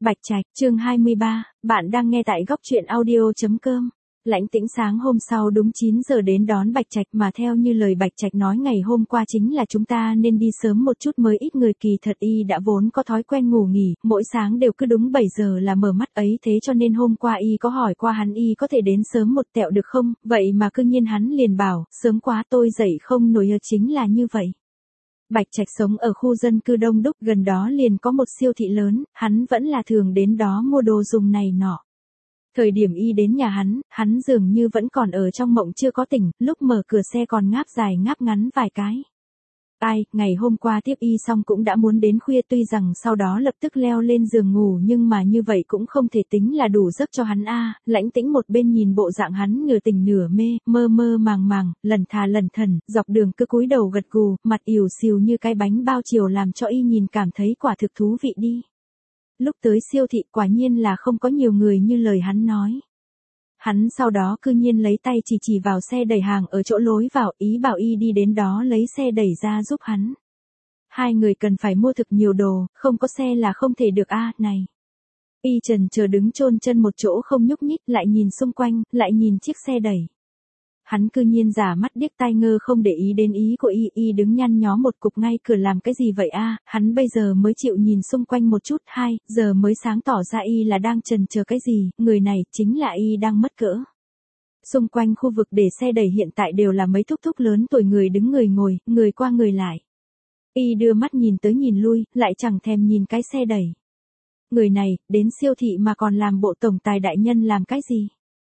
Bạch Trạch, chương 23, bạn đang nghe tại góc truyện audio.com. Lãnh Tĩnh sáng hôm sau đúng 9 giờ đến đón Bạch Trạch, mà theo như lời Bạch Trạch nói ngày hôm qua chính là chúng ta nên đi sớm một chút mới ít người, kỳ thật y đã vốn có thói quen ngủ nghỉ, mỗi sáng đều cứ đúng 7 giờ là mở mắt ấy, thế cho nên hôm qua y có hỏi qua hắn y có thể đến sớm một tẹo được không, vậy mà cư nhiên hắn liền bảo, sớm quá tôi dậy không nổi, chính là như vậy. Bạch Trạch sống ở khu dân cư đông đúc, gần đó liền có một siêu thị lớn, hắn vẫn là thường đến đó mua đồ dùng này nọ. Thời điểm y đến nhà hắn dường như vẫn còn ở trong mộng chưa có tỉnh, lúc mở cửa xe còn ngáp dài ngáp ngắn vài cái. Ngày hôm qua tiếp y xong cũng đã muốn đến khuya, tuy rằng sau đó lập tức leo lên giường ngủ, nhưng mà như vậy cũng không thể tính là đủ giấc cho hắn a. Lãnh Tĩnh một bên nhìn bộ dạng hắn nửa tỉnh nửa mê, mơ mơ màng màng, lần thà lần thần, dọc đường cứ cúi đầu gật gù, mặt ỉu xìu như cái bánh bao chiều, làm cho y nhìn cảm thấy quả thực thú vị đi. Lúc tới siêu thị quả nhiên là không có nhiều người như lời hắn nói. Hắn sau đó cư nhiên lấy tay chỉ vào xe đẩy hàng ở chỗ lối vào, ý bảo y đi đến đó lấy xe đẩy ra giúp hắn. Hai người cần phải mua thực nhiều đồ, không có xe là không thể được a. Này. Y chần chờ đứng chôn chân một chỗ không nhúc nhích, lại nhìn xung quanh, lại nhìn chiếc xe đẩy. Hắn cư nhiên giả mắt điếc tai ngơ không để ý đến ý của y đứng nhăn nhó một cục ngay cửa làm cái gì vậy a? Hắn bây giờ mới chịu nhìn xung quanh một chút, 2 giờ mới sáng tỏ ra y là đang chần chờ cái gì, người này chính là y đang mất cỡ. Xung quanh khu vực để xe đẩy hiện tại đều là mấy thúc thúc lớn tuổi, người đứng người ngồi, người qua người lại. Y đưa mắt nhìn tới nhìn lui, lại chẳng thèm nhìn cái xe đẩy. Người này, đến siêu thị mà còn làm bộ tổng tài đại nhân làm cái gì?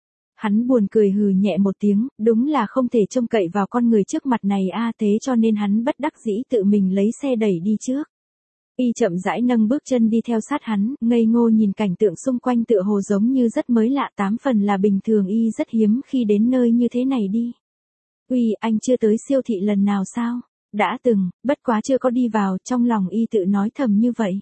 Hắn buồn cười hừ nhẹ một tiếng, đúng là không thể trông cậy vào con người trước mặt này a, thế cho nên hắn bất đắc dĩ tự mình lấy xe đẩy đi trước. Y chậm rãi nâng bước chân đi theo sát hắn, ngây ngô nhìn cảnh tượng xung quanh tựa hồ giống như rất mới lạ, 8 phần là bình thường, y rất hiếm khi đến nơi như thế này đi. Uy, anh chưa tới siêu thị lần nào sao? Đã từng, bất quá chưa có đi vào, trong lòng y tự nói thầm như vậy.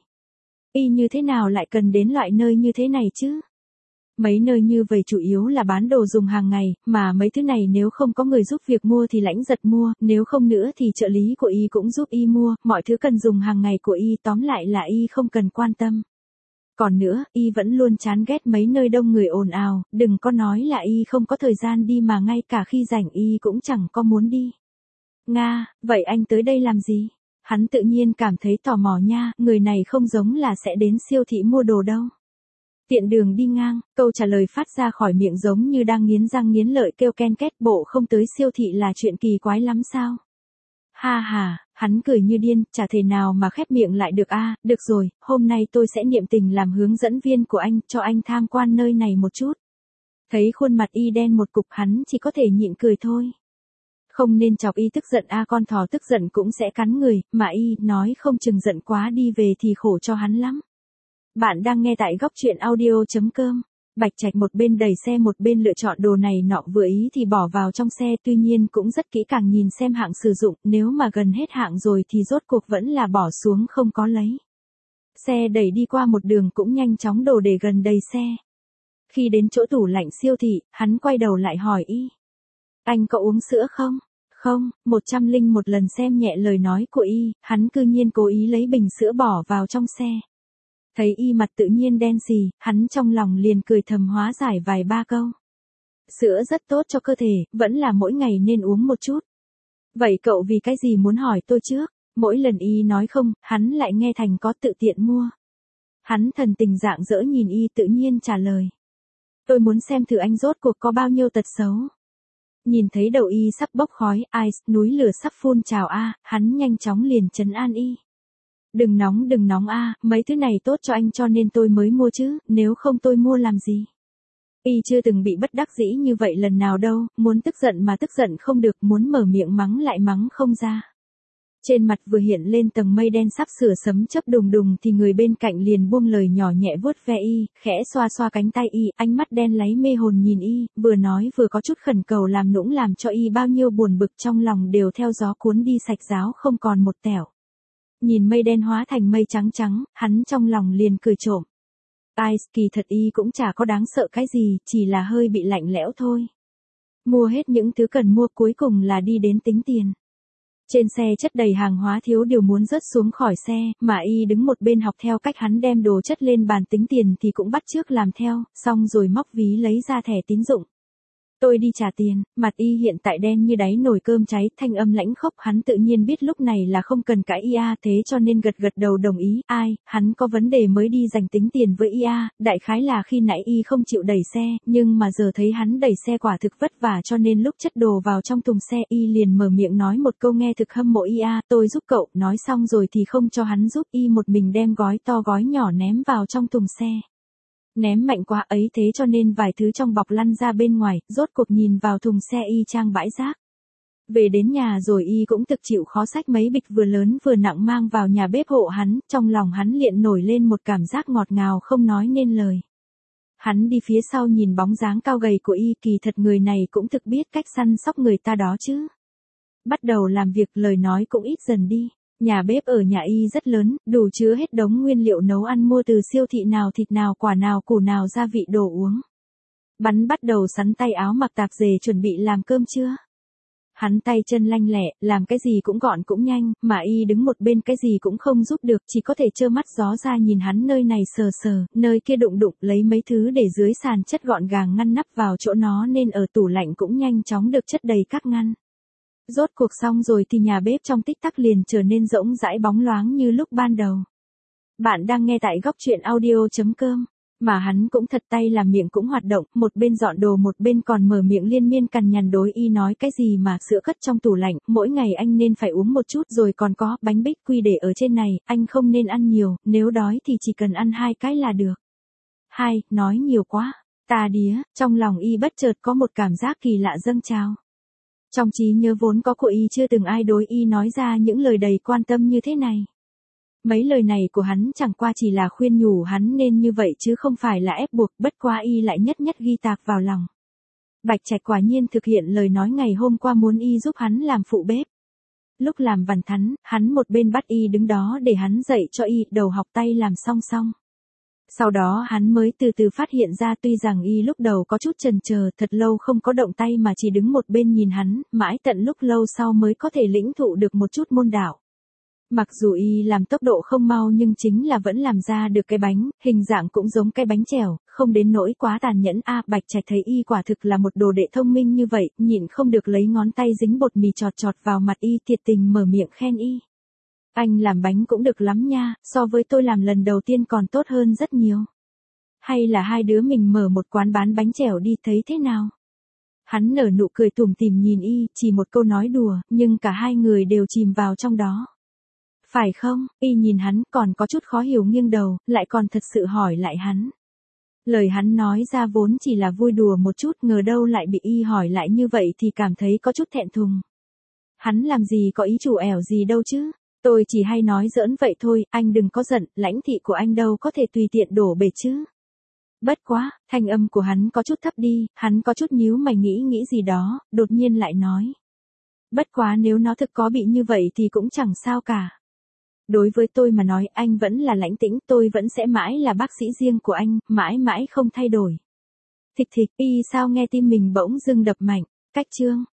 Y như thế nào lại cần đến loại nơi như thế này chứ? Mấy nơi như vậy chủ yếu là bán đồ dùng hàng ngày, mà mấy thứ này nếu không có người giúp việc mua thì Lãnh Giật mua, nếu không nữa thì trợ lý của y cũng giúp y mua, mọi thứ cần dùng hàng ngày của y tóm lại là y không cần quan tâm. Còn nữa, y vẫn luôn chán ghét mấy nơi đông người ồn ào, đừng có nói là y không có thời gian đi, mà ngay cả khi rảnh y cũng chẳng có muốn đi. Nga, vậy anh tới đây làm gì? Hắn tự nhiên cảm thấy tò mò nha, người này không giống là sẽ đến siêu thị mua đồ đâu. Tiện đường đi ngang, câu trả lời phát ra khỏi miệng giống như đang nghiến răng nghiến lợi kêu ken két, bộ không tới siêu thị là chuyện kỳ quái lắm sao? Ha ha, hắn cười như điên, chả thể nào mà khép miệng lại được a. Được rồi, hôm nay tôi sẽ niệm tình làm hướng dẫn viên của anh, cho anh tham quan nơi này một chút. Thấy khuôn mặt y đen một cục, hắn chỉ có thể nhịn cười thôi. Không nên chọc y tức giận a, con thỏ tức giận cũng sẽ cắn người, mà y nói không chừng giận quá đi về thì khổ cho hắn lắm. Bạn đang nghe tại góc truyện audio.com. Bạch Trạch một bên đẩy xe một bên lựa chọn đồ này nọ vừa ý thì bỏ vào trong xe, tuy nhiên cũng rất kỹ càng nhìn xem hạng sử dụng, nếu mà gần hết hạng rồi thì rốt cuộc vẫn là bỏ xuống không có lấy. Xe đẩy đi qua một đường cũng nhanh chóng đổ để gần đầy xe. Khi đến chỗ tủ lạnh siêu thị, hắn quay đầu lại hỏi y. Anh có uống sữa không? Không, 101 lần xem nhẹ lời nói của y, hắn cư nhiên cố ý lấy bình sữa bỏ vào trong xe. Thấy y mặt tự nhiên đen xì, hắn trong lòng liền cười thầm hóa giải vài ba câu. Sữa rất tốt cho cơ thể, vẫn là mỗi ngày nên uống một chút. Vậy cậu vì cái gì muốn hỏi tôi trước? Mỗi lần y nói không, hắn lại nghe thành có tự tiện mua. Hắn thần tình rạng rỡ nhìn y tự nhiên trả lời. Tôi muốn xem thử anh rốt cuộc có bao nhiêu tật xấu. Nhìn thấy đầu y sắp bốc khói, núi lửa sắp phun trào a, hắn nhanh chóng liền trấn an y. Đừng nóng a, mấy thứ này tốt cho anh cho nên tôi mới mua chứ, nếu không tôi mua làm gì. Y chưa từng bị bất đắc dĩ như vậy lần nào đâu, muốn tức giận mà tức giận không được, muốn mở miệng mắng lại mắng không ra. Trên mặt vừa hiện lên tầng mây đen sắp sửa sấm chớp đùng đùng thì người bên cạnh liền buông lời nhỏ nhẹ vuốt ve y, khẽ xoa xoa cánh tay y, ánh mắt đen láy mê hồn nhìn y, vừa nói vừa có chút khẩn cầu làm nũng, làm cho y bao nhiêu buồn bực trong lòng đều theo gió cuốn đi sạch ráo không còn một tẻo. Nhìn mây đen hóa thành mây trắng trắng, hắn trong lòng liền cười trộm. Kỳ thật y cũng chả có đáng sợ cái gì, chỉ là hơi bị lạnh lẽo thôi. Mua hết những thứ cần mua cuối cùng là đi đến tính tiền. Trên xe chất đầy hàng hóa thiếu điều muốn rớt xuống khỏi xe, mà y đứng một bên học theo cách hắn đem đồ chất lên bàn tính tiền thì cũng bắt chước làm theo, xong rồi móc ví lấy ra thẻ tín dụng. Tôi đi trả tiền, mặt y hiện tại đen như đáy nồi cơm cháy, thanh âm lãnh khốc, hắn tự nhiên biết lúc này là không cần cãi ia, thế cho nên gật gật đầu đồng ý. Ai, hắn có vấn đề mới đi dành tính tiền với ia, đại khái là khi nãy y không chịu đẩy xe, nhưng mà giờ thấy hắn đẩy xe quả thực vất vả cho nên lúc chất đồ vào trong thùng xe y liền mở miệng nói một câu nghe thực hâm mộ ia, tôi giúp cậu, nói xong rồi thì không cho hắn giúp, y một mình đem gói to gói nhỏ ném vào trong thùng xe. Ném mạnh quá ấy thế cho nên vài thứ trong bọc lăn ra bên ngoài, rốt cuộc nhìn vào thùng xe y chang bãi rác. Về đến nhà rồi y cũng thực chịu khó xách mấy bịch vừa lớn vừa nặng mang vào nhà bếp hộ hắn, trong lòng hắn liền nổi lên một cảm giác ngọt ngào không nói nên lời. Hắn đi phía sau nhìn bóng dáng cao gầy của y, kỳ thật người này cũng thực biết cách săn sóc người ta đó chứ. Bắt đầu làm việc lời nói cũng ít dần đi. Nhà bếp ở nhà y rất lớn, đủ chứa hết đống nguyên liệu nấu ăn mua từ siêu thị nào thịt nào quả nào củ nào gia vị đồ uống. Bắn bắt đầu sắn tay áo mặc tạp dề chuẩn bị làm cơm trưa. Hắn tay chân lanh lẹ, làm cái gì cũng gọn cũng nhanh, mà y đứng một bên cái gì cũng không giúp được, chỉ có thể trơ mắt gió ra nhìn hắn nơi này sờ sờ, nơi kia đụng đụng, lấy mấy thứ để dưới sàn chất gọn gàng ngăn nắp vào chỗ nó nên ở tủ lạnh cũng nhanh chóng được chất đầy các ngăn. Rốt cuộc xong rồi thì nhà bếp trong tích tắc liền trở nên rỗng rãi bóng loáng như lúc ban đầu. Bạn đang nghe tại góc truyện audio.com. Mà hắn cũng thật tay làm miệng cũng hoạt động, một bên dọn đồ một bên còn mở miệng liên miên cằn nhằn đối y nói cái gì mà sữa cất trong tủ lạnh, mỗi ngày anh nên phải uống một chút, rồi còn có bánh bích quy để ở trên này, anh không nên ăn nhiều, nếu đói thì chỉ cần ăn 2 cái là được. Nói nhiều quá, ta đía, trong lòng y bất chợt có một cảm giác kỳ lạ dâng trào. Trong trí nhớ vốn có của y chưa từng ai đối y nói ra những lời đầy quan tâm như thế này. Mấy lời này của hắn chẳng qua chỉ là khuyên nhủ hắn nên như vậy chứ không phải là ép buộc, bất quá y lại nhất nhất ghi tạc vào lòng. Bạch Trạch quả nhiên thực hiện lời nói ngày hôm qua muốn y giúp hắn làm phụ bếp. Lúc làm vằn thắn, hắn một bên bắt y đứng đó để hắn dạy cho y, đầu học tay làm song song. Sau đó hắn mới từ từ phát hiện ra tuy rằng y lúc đầu có chút chần chờ, thật lâu không có động tay mà chỉ đứng một bên nhìn hắn, mãi tận lúc lâu sau mới có thể lĩnh thụ được một chút môn đạo. Mặc dù y làm tốc độ không mau nhưng chính là vẫn làm ra được cái bánh, hình dạng cũng giống cái bánh chèo, không đến nỗi quá tàn nhẫn. Bạch Trạch thấy y quả thực là một đồ đệ thông minh như vậy, nhịn không được lấy ngón tay dính bột mì chọt chọt vào mặt y, thiệt tình mở miệng khen y. Anh làm bánh cũng được lắm nha, so với tôi làm lần đầu tiên còn tốt hơn rất nhiều. Hay là hai đứa mình mở một quán bán bánh chèo đi thấy thế nào? Hắn nở nụ cười tủm tỉm nhìn y, chỉ một câu nói đùa, nhưng cả hai người đều chìm vào trong đó. Phải không? Y nhìn hắn còn có chút khó hiểu nghiêng đầu, lại còn thật sự hỏi lại hắn. Lời hắn nói ra vốn chỉ là vui đùa một chút, ngờ đâu lại bị y hỏi lại như vậy thì cảm thấy có chút thẹn thùng. Hắn làm gì có ý chủ ẻo gì đâu chứ? Tôi chỉ hay nói giỡn vậy thôi, anh đừng có giận, lãnh thị của anh đâu có thể tùy tiện đổ bể chứ. Bất quá, thanh âm của hắn có chút thấp đi, hắn có chút nhíu mày nghĩ gì đó, đột nhiên lại nói. Bất quá nếu nó thực có bị như vậy thì cũng chẳng sao cả. Đối với tôi mà nói anh vẫn là Lãnh Tĩnh, tôi vẫn sẽ mãi là bác sĩ riêng của anh, mãi mãi không thay đổi. Thịch thịch, y sao nghe tim mình bỗng dưng đập mạnh, cách chương.